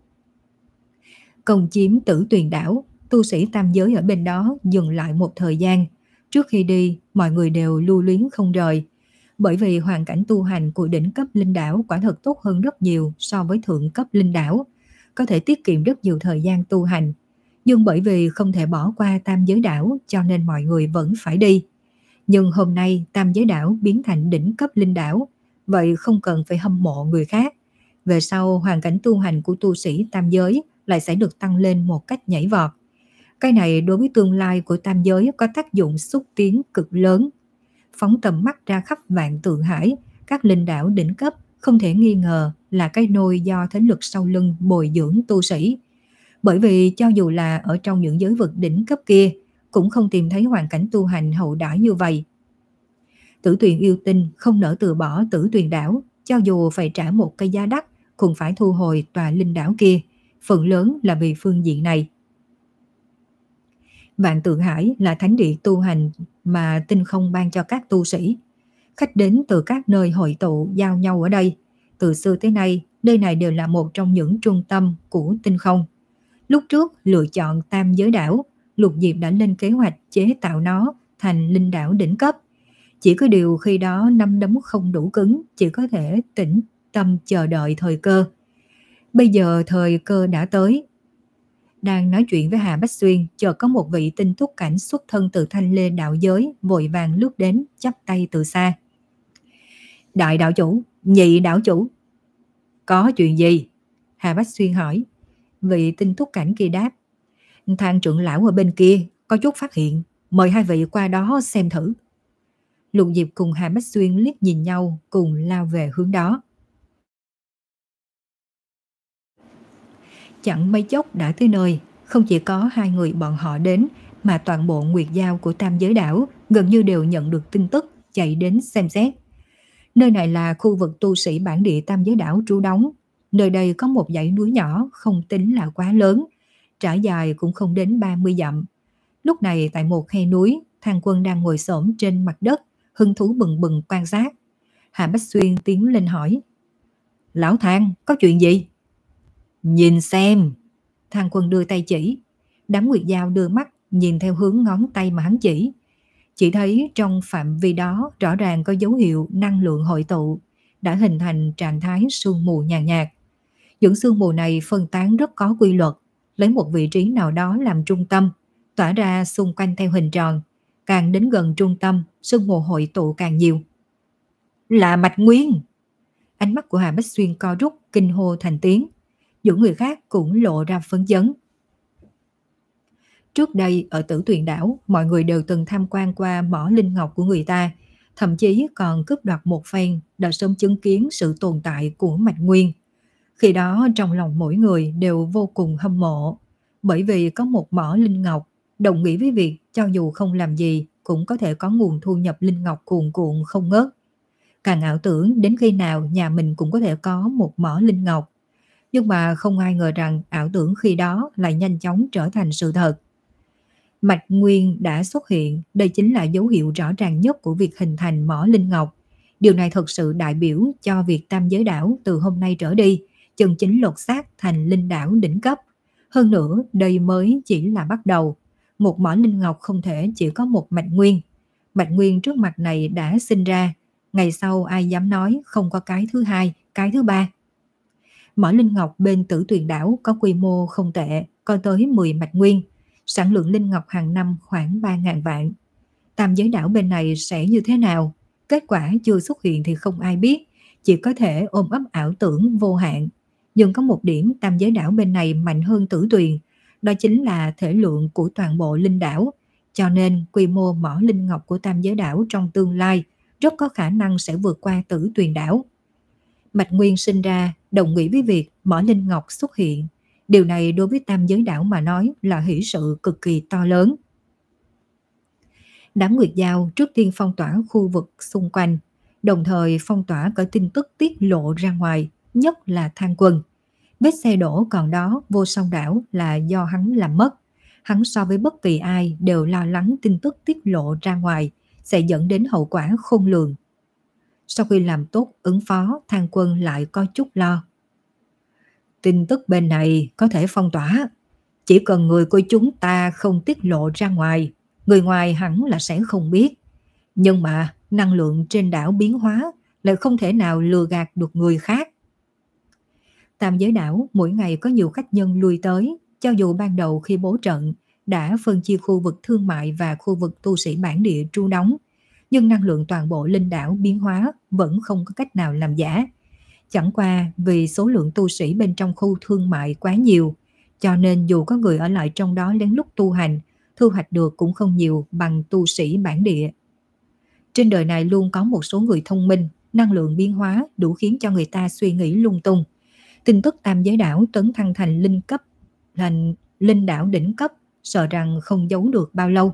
Công chiếm Tử Tuyền Đảo, tu sĩ tam giới ở bên đó dừng lại một thời gian. Trước khi đi, mọi người đều lưu luyến không rời. Bởi vì hoàn cảnh tu hành của đỉnh cấp linh đảo quả thật tốt hơn rất nhiều so với thượng cấp linh đảo, có thể tiết kiệm rất nhiều thời gian tu hành. Nhưng bởi vì không thể bỏ qua Tam Giới Đảo cho nên mọi người vẫn phải đi. Nhưng hôm nay Tam Giới Đảo biến thành đỉnh cấp linh đảo, vậy không cần phải hâm mộ người khác. Về sau hoàn cảnh tu hành của tu sĩ tam giới lại sẽ được tăng lên một cách nhảy vọt. Cái này đối với tương lai của tam giới có tác dụng xúc tiến cực lớn. Phóng tầm mắt ra khắp vạn tượng hải, các linh đảo đỉnh cấp không thể nghi ngờ là cái nôi do thế lực sau lưng bồi dưỡng tu sĩ. Bởi vì cho dù là ở trong những giới vực đỉnh cấp kia, cũng không tìm thấy hoàn cảnh tu hành hậu đãi như vậy. Tử Tuyền yêu tinh không nỡ từ bỏ Tử Tuyền đảo, cho dù phải trả một cái giá đắt, cũng phải thu hồi tòa linh đảo kia, phần lớn là vì phương diện này. Vạn Tượng Hải là thánh địa tu hành mà tinh không ban cho các tu sĩ. Khách đến từ các nơi hội tụ giao nhau ở đây. Từ xưa tới nay, nơi này đều là một trong những trung tâm của tinh không. Lúc trước lựa chọn Tam Giới Đảo, Lục Diệp đã lên kế hoạch chế tạo nó thành linh đảo đỉnh cấp. Chỉ có điều khi đó năm đấm không đủ cứng, chỉ có thể tĩnh tâm chờ đợi thời cơ. Bây giờ thời cơ đã tới. Đang nói chuyện với Hà Bách Xuyên, chợt có một vị tinh túc cảnh xuất thân từ Thanh Lê đạo giới vội vàng lướt đến, chắp tay từ xa. Đại đạo chủ, nhị đạo chủ. Có chuyện gì? Hà Bách Xuyên hỏi. Vị tinh túc cảnh kia đáp. Thang trưởng lão ở bên kia có chút phát hiện, mời hai vị qua đó xem thử. Lục Diệp cùng Hà Bách Xuyên liếc nhìn nhau, cùng lao về hướng đó. Chẳng mấy chốc đã tới nơi, không chỉ có hai người bọn họ đến, mà toàn bộ nguyệt giao của Tam Giới Đảo gần như đều nhận được tin tức, chạy đến xem xét. Nơi này là khu vực tu sĩ bản địa Tam Giới Đảo trú đóng. Nơi đây có một dãy núi nhỏ, không tính là quá lớn, trải dài cũng không đến ba mươi dặm. Lúc này tại một khe núi, Thang Quân đang ngồi xổm trên mặt đất, hứng thú bừng bừng quan sát. Hạ Bách Xuyên tiến lên hỏi: Lão Thang, có chuyện gì? Nhìn xem. Thang Quân đưa tay chỉ. Đám Nguyệt Dao đưa mắt nhìn theo hướng ngón tay mà hắn chỉ. Chỉ thấy trong phạm vi đó rõ ràng có dấu hiệu năng lượng hội tụ, đã hình thành trạng thái sương mù nhàn nhạt, nhạt. Những sương mù này phân tán rất có quy luật, lấy một vị trí nào đó làm trung tâm, tỏa ra xung quanh theo hình tròn. Càng đến gần trung tâm, sương mù hội tụ càng nhiều. Là mạch nguyên. Ánh mắt của Hà Bách Xuyên co rút, kinh hô thành tiếng. Những người khác cũng lộ ra phấn chấn. Trước đây ở Tử Tuyền đảo, mọi người đều từng tham quan qua mỏ linh ngọc của người ta, thậm chí còn cướp đoạt một phen, đã sớm chứng kiến sự tồn tại của mạch nguyên. Khi đó trong lòng mỗi người đều vô cùng hâm mộ, bởi vì có một mỏ linh ngọc, đồng nghĩa với việc cho dù không làm gì cũng có thể có nguồn thu nhập linh ngọc cuồn cuộn không ngớt. Càng ảo tưởng đến khi nào nhà mình cũng có thể có một mỏ linh ngọc. Nhưng mà không ai ngờ rằng ảo tưởng khi đó lại nhanh chóng trở thành sự thật. Mạch nguyên đã xuất hiện, đây chính là dấu hiệu rõ ràng nhất của việc hình thành mỏ linh ngọc. Điều này thực sự đại biểu cho việc Tam Giới đảo từ hôm nay trở đi chân chính lột xác thành linh đảo đỉnh cấp. Hơn nữa, đây mới chỉ là bắt đầu. Một mỏ linh ngọc không thể chỉ có một mạch nguyên. Mạch nguyên trước mặt này đã sinh ra, ngày sau ai dám nói không có cái thứ hai, cái thứ ba. Mỏ linh ngọc bên Tử Tuyền đảo có quy mô không tệ, có tới mười mạch nguyên. Sản lượng linh ngọc hàng năm khoảng ba nghìn vạn. Tam Giới đảo bên này sẽ như thế nào? Kết quả chưa xuất hiện thì không ai biết, chỉ có thể ôm ấp ảo tưởng vô hạn. Nhưng có một điểm Tam Giới đảo bên này mạnh hơn Tử Tuyền, đó chính là thể lượng của toàn bộ linh đảo. Cho nên quy mô mỏ linh ngọc của Tam Giới đảo trong tương lai rất có khả năng sẽ vượt qua Tử Tuyền đảo. Mạch nguyên sinh ra đồng nghĩa với việc mỏ linh ngọc xuất hiện. Điều này đối với Tam Giới đảo mà nói là hỷ sự cực kỳ to lớn. Đám Nguyệt Dao trước tiên phong tỏa khu vực xung quanh, đồng thời phong tỏa cả tin tức tiết lộ ra ngoài, nhất là Thang Quân. Vết xe đổ còn đó Vô Song đảo là do hắn làm mất. Hắn so với bất kỳ ai đều lo lắng tin tức tiết lộ ra ngoài sẽ dẫn đến hậu quả khôn lường. Sau khi làm tốt ứng phó, Thang Quân lại có chút lo. Tin tức bên này có thể phong tỏa, chỉ cần người của chúng ta không tiết lộ ra ngoài, người ngoài hẳn là sẽ không biết. Nhưng mà năng lượng trên đảo biến hóa lại không thể nào lừa gạt được người khác. Tam Giới đảo mỗi ngày có nhiều khách nhân lui tới, cho dù ban đầu khi bố trận đã phân chia khu vực thương mại và khu vực tu sĩ bản địa trú đóng, nhưng năng lượng toàn bộ linh đảo biến hóa vẫn không có cách nào làm giả. Chẳng qua vì số lượng tu sĩ bên trong khu thương mại quá nhiều, cho nên dù có người ở lại trong đó lén lút tu hành, thu hoạch được cũng không nhiều bằng tu sĩ bản địa. Trên đời này luôn có một số người thông minh, năng lượng biến hóa đủ khiến cho người ta suy nghĩ lung tung. Tin tức Tam Giới đảo tấn thăng thành linh cấp, thành linh đảo đỉnh cấp, sợ rằng không giấu được bao lâu.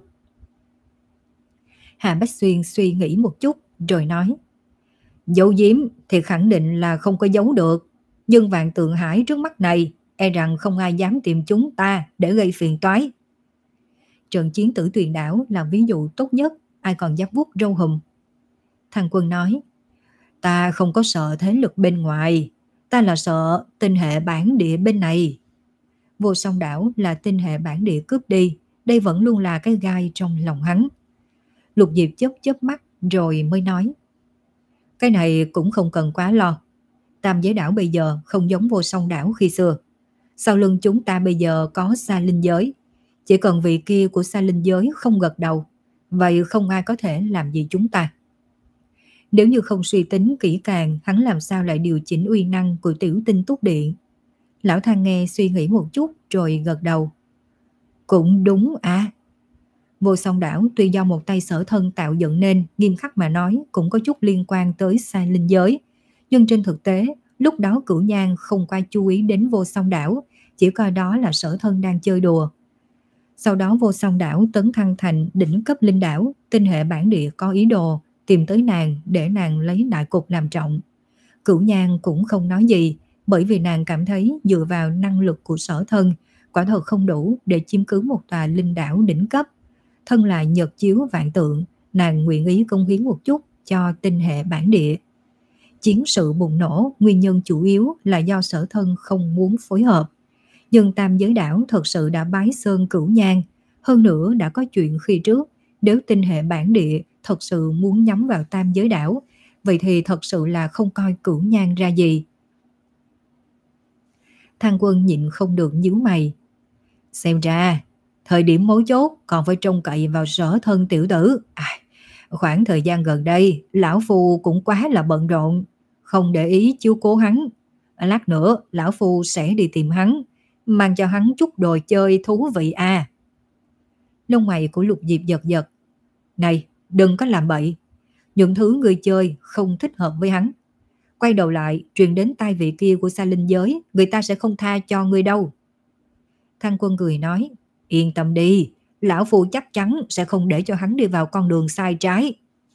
Hà Bách Xuyên suy nghĩ một chút rồi nói: Giấu giếm thì khẳng định là không có giấu được, nhưng Vạn Tượng Hải trước mắt này e rằng không ai dám tìm chúng ta để gây phiền toái. Trận chiến Tử Tuyền đảo là ví dụ tốt nhất, ai còn dám vuốt râu hùm. Thằng Quân nói: Ta không có sợ thế lực bên ngoài, ta là sợ tinh hệ bản địa bên này. Vô Song đảo là tinh hệ bản địa cướp đi, đây vẫn luôn là cái gai trong lòng hắn. Lục Diệp chớp chớp mắt rồi mới nói: Cái này cũng không cần quá lo. Tam Giới đảo bây giờ không giống Vô Song đảo khi xưa. Sau lưng chúng ta bây giờ có Sa Linh giới. Chỉ cần vị kia của Sa Linh giới không gật đầu, vậy không ai có thể làm gì chúng ta. Nếu như không suy tính kỹ càng, hắn làm sao lại điều chỉnh uy năng của Tiểu Tinh Túc Điện. Lão Thang nghe suy nghĩ một chút rồi gật đầu. Cũng đúng à. Vô Song đảo tuy do một tay Sở Thân tạo dựng nên, nghiêm khắc mà nói cũng có chút liên quan tới Sa Linh giới. Nhưng trên thực tế, lúc đó Cửu Nhan không qua chú ý đến Vô Song đảo, chỉ coi đó là Sở Thân đang chơi đùa. Sau đó Vô Song đảo tấn thăng thành đỉnh cấp linh đảo, tinh hệ bản địa có ý đồ tìm tới nàng để nàng lấy đại cục làm trọng. Cửu Nhan cũng không nói gì, bởi vì nàng cảm thấy dựa vào năng lực của Sở Thân quả thật không đủ để chiếm cứ một tòa linh đảo đỉnh cấp. thân là nhật chiếu vạn tượng, nàng nguyện ý cống hiến một chút cho tinh hệ bản địa. Chiến sự bùng nổ, nguyên nhân chủ yếu là do Sở Thân không muốn phối hợp. Nhưng Tam Giới Đảo thật sự đã bái sơn cửu nhang, hơn nữa đã có chuyện khi trước, nếu tinh hệ bản địa thật sự muốn nhắm vào Tam Giới Đảo, vậy thì thật sự là không coi cửu nhang ra gì. Thang Quân nhịn không được nhíu mày. Xem ra, thời điểm mấu chốt còn phải trông cậy vào Sở Thân tiểu tử. À, khoảng thời gian gần đây, lão phu cũng quá là bận rộn, không để ý chiếu cố hắn. Lát nữa, lão phu sẽ đi tìm hắn, mang cho hắn chút đồ chơi thú vị à. Lông mày của Lục Diệp giật giật. Này, đừng có làm bậy. Những thứ người chơi không thích hợp với hắn. Quay đầu lại, truyền đến tai vị kia của Sa Linh giới, người ta sẽ không tha cho người đâu. Thang Quân cười nói, yên tâm đi, lão phu chắc chắn sẽ không để cho hắn đi vào con đường sai trái.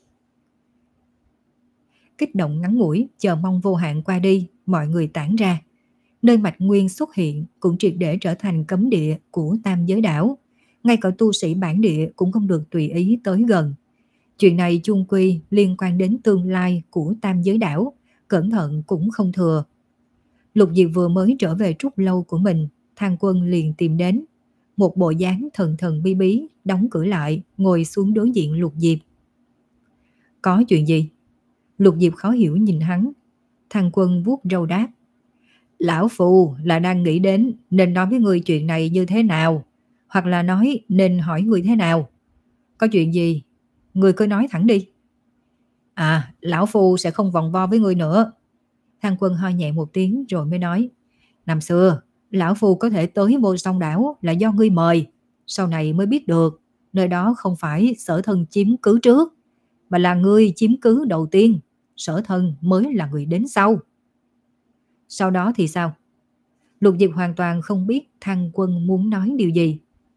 Kích động ngắn ngủi, chờ mong vô hạn qua đi, mọi người tản ra. Nơi mạch nguyên xuất hiện cũng triệt để trở thành cấm địa của Tam Giới Đảo. Ngay cả tu sĩ bản địa cũng không được tùy ý tới gần. Chuyện này chung quy liên quan đến tương lai của Tam Giới Đảo, cẩn thận cũng không thừa. Lục Diệp vừa mới trở về trúc lâu của mình, Thang Quân liền tìm đến. Một bộ dáng thần thần bí bí, đóng cửa lại, ngồi xuống đối diện Lục Diệp. Có chuyện gì? Lục Diệp khó hiểu nhìn hắn. Thang Quân vuốt râu đáp. Lão Phu là đang nghĩ đến nên nói với người chuyện này như thế nào, hoặc là nói nên hỏi người thế nào. Có chuyện gì? Người cứ nói thẳng đi. À, Lão Phu sẽ không vòng vo với người nữa. Thang Quân ho nhẹ một tiếng rồi mới nói. Năm xưa, Lão Phu có thể tới Vô Song Đảo là do ngươi mời. Sau này mới biết được, nơi đó không phải Sở Thân chiếm cứ trước, mà là ngươi chiếm cứ đầu tiên. Sở Thân mới là người đến sau. Sau đó thì sao? Lục Diệp hoàn toàn không biết Thang Quân muốn nói điều gì.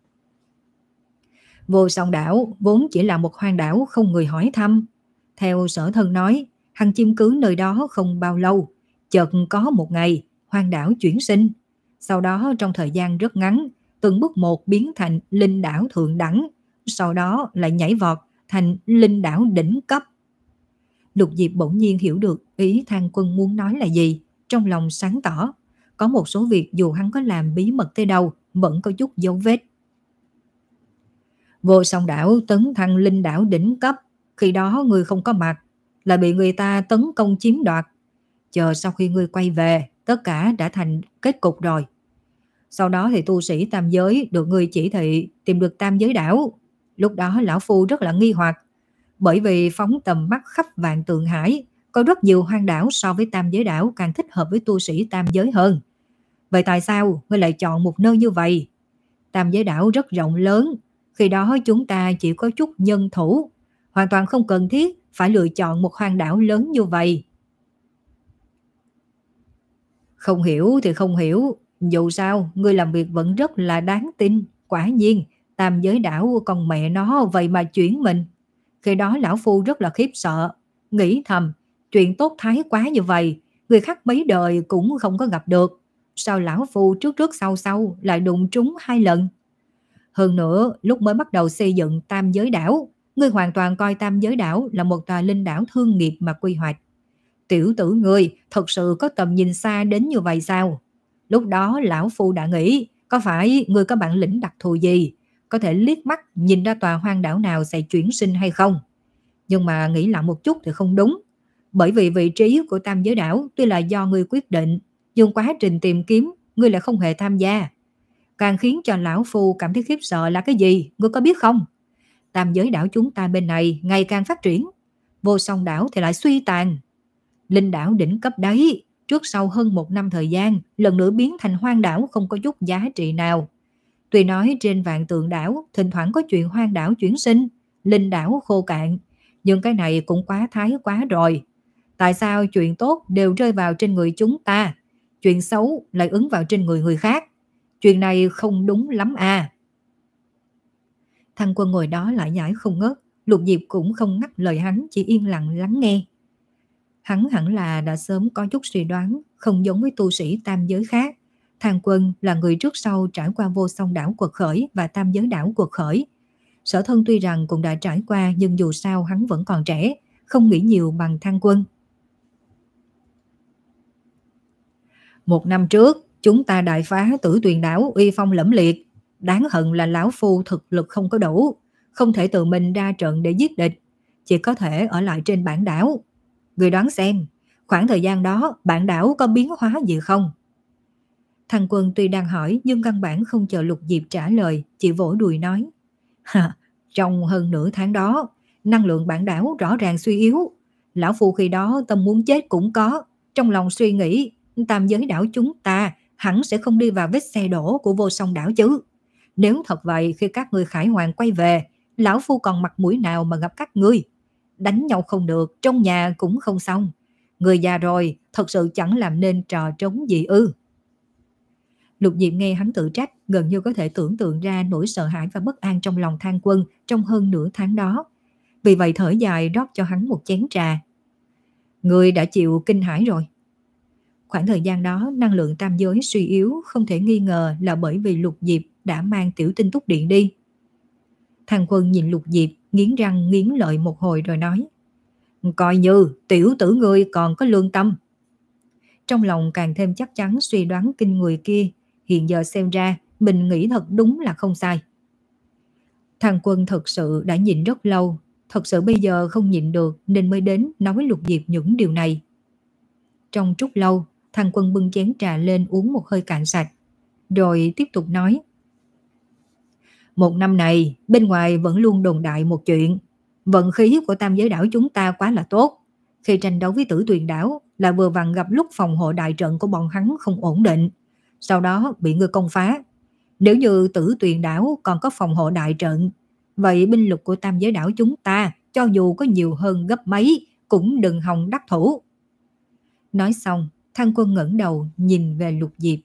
Vô Song Đảo vốn chỉ là một hoang đảo không người hỏi thăm. Theo Sở Thân nói, hắn chiếm cứ nơi đó không bao lâu. Chợt có một ngày, hoang đảo chuyển sinh. Sau đó trong thời gian rất ngắn, từng bước một biến thành linh đảo thượng đẳng. Sau đó lại nhảy vọt thành linh đảo đỉnh cấp. Lục Diệp bỗng nhiên hiểu được ý Thang Quân muốn nói là gì. Trong lòng sáng tỏ, có một số việc dù hắn có làm bí mật tới đâu vẫn có chút dấu vết. Vô Song Đảo tấn thăng linh đảo đỉnh cấp, khi đó ngươi không có mặt, là bị người ta tấn công chiếm đoạt. Chờ sau khi ngươi quay về, tất cả đã thành kết cục rồi. Sau đó thì tu sĩ Tam Giới được ngươi chỉ thị tìm được Tam Giới Đảo. Lúc đó lão phu rất là nghi hoặc, bởi vì phóng tầm mắt khắp vạn tượng hải, có rất nhiều hoang đảo so với Tam Giới Đảo càng thích hợp với tu sĩ Tam Giới hơn. Vậy tại sao ngươi lại chọn một nơi như vậy? Tam Giới Đảo rất rộng lớn, khi đó chúng ta chỉ có chút nhân thủ, hoàn toàn không cần thiết phải lựa chọn một hoang đảo lớn như vậy. Không hiểu thì không hiểu, dù sao ngươi làm việc vẫn rất là đáng tin. Quả nhiên Tam Giới Đảo con mẹ nó vậy mà chuyển mình. Khi đó lão phu rất là khiếp sợ, nghĩ thầm chuyện tốt thái quá như vậy, người khác mấy đời cũng không có gặp được. Sao lão phu trước trước sau sau lại đụng trúng hai lần? Hơn nữa, lúc mới bắt đầu xây dựng Tam Giới Đảo, ngươi hoàn toàn coi Tam Giới Đảo là một tòa linh đảo thương nghiệp mà quy hoạch. Tiểu tử ngươi thật sự có tầm nhìn xa đến như vậy sao? Lúc đó lão phu đã nghĩ, có phải ngươi có bản lĩnh đặc thù gì, có thể liếc mắt nhìn ra tòa hoang đảo nào sẽ chuyển sinh hay không? Nhưng mà nghĩ lại một chút thì không đúng. Bởi vì vị trí của Tam Giới Đảo tuy là do ngươi quyết định, nhưng quá trình tìm kiếm ngươi lại không hề tham gia. Càng khiến cho lão phu cảm thấy khiếp sợ là cái gì, ngươi có biết không? Tam Giới Đảo chúng ta bên này ngày càng phát triển, Vô Song Đảo thì lại suy tàn. Linh đảo đỉnh cấp đấy, trước sau hơn một năm thời gian, lần nữa biến thành hoang đảo không có chút giá trị nào. Tuy nói trên vạn tượng đảo thỉnh thoảng có chuyện hoang đảo chuyển sinh, linh đảo khô cạn, nhưng cái này cũng quá thái quá rồi. Tại sao chuyện tốt đều rơi vào trên người chúng ta, chuyện xấu lại ứng vào trên người người khác? Chuyện này không đúng lắm à. Thằng Quân ngồi đó lại nhảy không ngớt. Lục Diệp cũng không ngắt lời hắn, chỉ yên lặng lắng nghe. Hắn hẳn là đã sớm có chút suy đoán, không giống với tu sĩ Tam Giới khác. Thang Quân là người trước sau trải qua Vô Song Đảo quật khởi và Tam Giới Đảo quật khởi. Sở Thân tuy rằng cũng đã trải qua, nhưng dù sao hắn vẫn còn trẻ, không nghĩ nhiều bằng Thăng Quân. Một năm trước, chúng ta đại phá Tử Tuyền đảo, uy phong lẫm liệt. Đáng hận là lão phu thực lực không có đủ, không thể tự mình ra trận để giết địch, chỉ có thể ở lại trên bản đảo. Người đoán xem, khoảng thời gian đó bản đảo có biến hóa gì không? Thăng Quân tuy đang hỏi nhưng căn bản không chờ Lục Diệp trả lời, chỉ vỗ đùi nói: "Ha, trong hơn nửa tháng đó, năng lượng bản đảo rõ ràng suy yếu. Lão phu khi đó tâm muốn chết cũng có, trong lòng suy nghĩ tam giới đảo chúng ta hẳn sẽ không đi vào vết xe đổ của Vô Song đảo chứ. Nếu thật vậy, khi các ngươi khải hoàn quay về, lão phu còn mặt mũi nào mà gặp các ngươi? Đánh nhau không được, trong nhà cũng không xong. Người già rồi, thật sự chẳng làm nên trò trống gì ư?" Lục Diệp nghe hắn tự trách, gần như có thể tưởng tượng ra nỗi sợ hãi và bất an trong lòng Thang Quân trong hơn nửa tháng đó. Vì vậy thở dài rót cho hắn một chén trà. "Người đã chịu kinh hãi rồi." Khoảng thời gian đó, năng lượng tam giới suy yếu không thể nghi ngờ là bởi vì Lục Diệp đã mang Tiểu Tinh Túc Điện đi. Thang Quân nhìn Lục Diệp, nghiến răng nghiến lợi một hồi rồi nói: "Coi như tiểu tử ngươi còn có lương tâm." Trong lòng càng thêm chắc chắn suy đoán kinh người kia, hiện giờ xem ra mình nghĩ thật đúng là không sai. Thang Quân thật sự đã nhịn rất lâu, thật sự bây giờ không nhịn được nên mới đến nói Lục Diệp những điều này. Trong chút lâu, Thang Quân bưng chén trà lên uống một hơi cạn sạch, rồi tiếp tục nói: "Một năm này, bên ngoài vẫn luôn đồn đại một chuyện. Vận khí của tam giới đảo chúng ta quá là tốt. Khi tranh đấu với Tử Tuyền đảo là vừa vặn gặp lúc phòng hộ đại trận của bọn hắn không ổn định. Sau đó bị người công phá. Nếu như Tử Tuyền đảo còn có phòng hộ đại trận, vậy binh lực của tam giới đảo chúng ta, cho dù có nhiều hơn gấp mấy, cũng đừng hòng đắc thủ." Nói xong, Thăng Quân ngẩng đầu nhìn về Lục Diệp.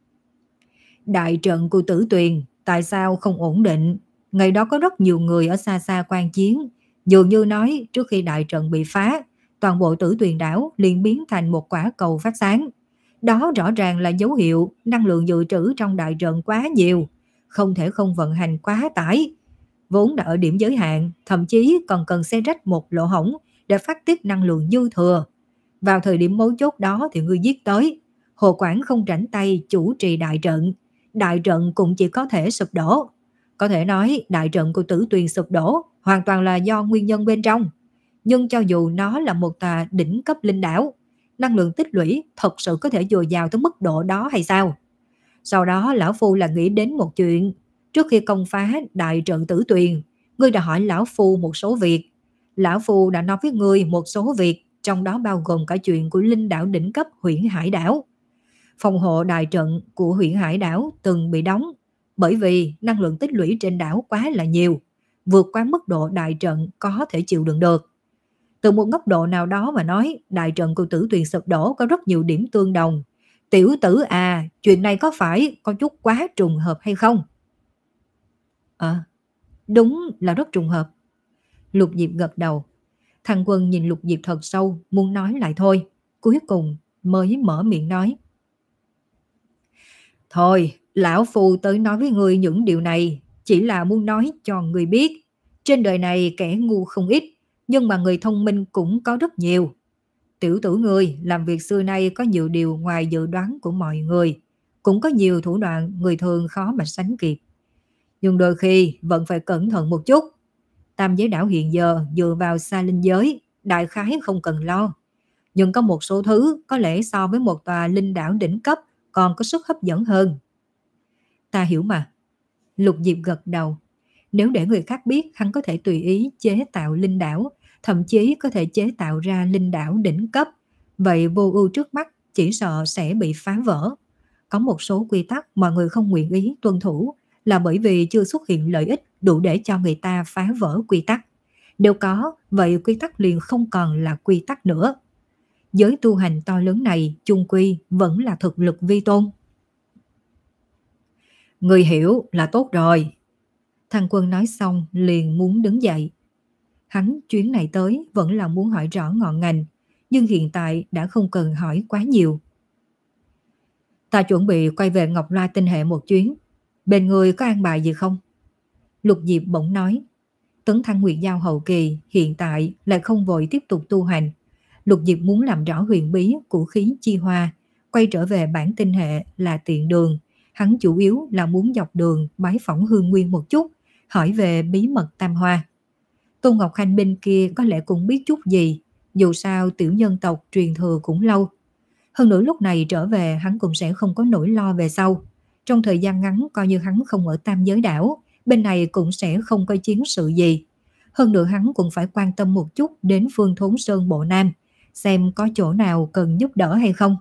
"Đại trận của Tử Tuyền tại sao không ổn định? Ngày đó có rất nhiều người ở xa xa quan chiến, dường như nói trước khi đại trận bị phá, toàn bộ Tử Tuyền đảo liền biến thành một quả cầu phát sáng. Đó rõ ràng là dấu hiệu năng lượng dự trữ trong đại trận quá nhiều, không thể không vận hành quá tải. Vốn đã ở điểm giới hạn, thậm chí còn cần xé rách một lỗ hổng để phát tiết năng lượng dư thừa. Vào thời điểm mấu chốt đó thì ngươi giết tới, Hồ Quảng không rảnh tay chủ trì đại trận, đại trận cũng chỉ có thể sụp đổ. Có thể nói đại trận của Tử Tuyền sụp đổ hoàn toàn là do nguyên nhân bên trong. Nhưng cho dù nó là một tòa đỉnh cấp linh đảo, năng lượng tích lũy thật sự có thể dồi dào tới mức độ đó hay sao? Sau đó lão phu là nghĩ đến một chuyện. Trước khi công phá đại trận Tử Tuyền, ngươi đã hỏi lão phu một số việc. Lão phu đã nói với ngươi một số việc, trong đó bao gồm cả chuyện của linh đảo đỉnh cấp Huyễn Hải đảo. Phòng hộ đại trận của Huyễn Hải đảo từng bị đóng bởi vì năng lượng tích lũy trên đảo quá là nhiều, vượt quá mức độ đại trận có thể chịu đựng được. Từ một góc độ nào đó mà nói, đại trận của Tử Tuyền sụp đổ có rất nhiều điểm tương đồng. Tiểu tử à, chuyện này có phải có chút quá trùng hợp hay không?" "Ờ, đúng là rất trùng hợp." Lục Diệp gật đầu. Thăng Quân nhìn Lục Diệp thật sâu, muốn nói lại thôi, cuối cùng mới mở miệng nói: "Thôi, lão phu tới nói với ngươi những điều này chỉ là muốn nói cho ngươi biết, trên đời này kẻ ngu không ít, nhưng mà người thông minh cũng có rất nhiều. Tiểu tử ngươi làm việc xưa nay có nhiều điều ngoài dự đoán của mọi người, cũng có nhiều thủ đoạn người thường khó mà sánh kịp. Nhưng đôi khi vẫn phải cẩn thận một chút. Tam giới đảo hiện giờ dựa vào xa linh giới, đại khái không cần lo. Nhưng có một số thứ có lẽ so với một tòa linh đảo đỉnh cấp còn có sức hấp dẫn hơn." "Ta hiểu mà." Lục Diệp gật đầu. Nếu để người khác biết hắn có thể tùy ý chế tạo linh đảo, thậm chí có thể chế tạo ra linh đảo đỉnh cấp, vậy vô ưu trước mắt chỉ sợ sẽ bị phá vỡ. Có một số quy tắc mọi người không nguyện ý tuân thủ là bởi vì chưa xuất hiện lợi ích đủ để cho người ta phá vỡ quy tắc. Nếu có, vậy quy tắc liền không còn là quy tắc nữa. Giới tu hành to lớn này chung quy vẫn là thực lực vi tôn. "Người hiểu là tốt rồi." Thăng Quân nói xong liền muốn đứng dậy. Hắn chuyến này tới vẫn là muốn hỏi rõ ngọn ngành, nhưng hiện tại đã không cần hỏi quá nhiều. "Ta chuẩn bị quay về Ngọc Loa tinh hệ một chuyến. Bên người có an bài gì không?" Lục Diệp bỗng nói. Tấn thăng Nguyệt Giao hậu kỳ hiện tại lại không vội tiếp tục tu hành. Lục Diệp muốn làm rõ huyền bí của khí chi hoa, quay trở về bản tinh hệ là tiện đường. Hắn chủ yếu là muốn dọc đường bái phỏng Hương Nguyên một chút, hỏi về bí mật tam hoa. Tôn Ngọc Khanh bên kia có lẽ cũng biết chút gì, dù sao tiểu nhân tộc truyền thừa cũng lâu. Hơn nữa lúc này trở về hắn cũng sẽ không có nỗi lo về sau. Trong thời gian ngắn coi như hắn không ở Tam Giới Đảo, bên này cũng sẽ không có chiến sự gì. Hơn nữa hắn cũng phải quan tâm một chút đến Phương Thốn Sơn Bộ Nam, xem có chỗ nào cần giúp đỡ hay không.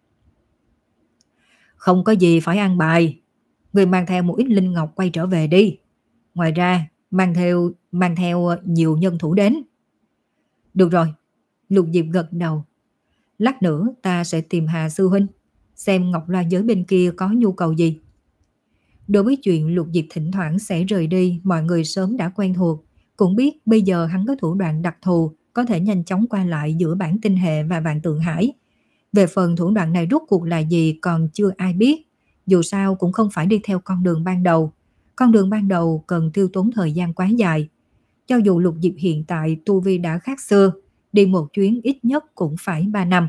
Không có gì phải an bài, người mang theo một ít linh ngọc quay trở về đi. Ngoài ra mang theo mang theo nhiều nhân thủ đến. Được rồi, Lục Diệp gật đầu. Lát nữa ta sẽ tìm Hà sư huynh, xem Ngọc Loa giới bên kia có nhu cầu gì. Đối với chuyện Lục Diệp thỉnh thoảng sẽ rời đi, mọi người sớm đã quen thuộc, cũng biết bây giờ hắn có thủ đoạn đặc thù, có thể nhanh chóng qua lại giữa bản tinh hệ và vạn tượng hải. Về phần thủ đoạn này rốt cuộc là gì còn chưa ai biết, dù sao cũng không phải đi theo con đường ban đầu. Con đường ban đầu cần tiêu tốn thời gian quá dài. Cho dù Lục Diệp hiện tại tu vi đã khác xưa, đi một chuyến ít nhất cũng phải ba năm.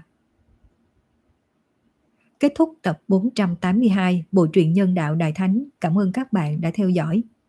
Kết thúc tập bốn trăm tám mươi hai Bộ truyện Nhân Đạo Đại Thánh. Cảm ơn các bạn đã theo dõi.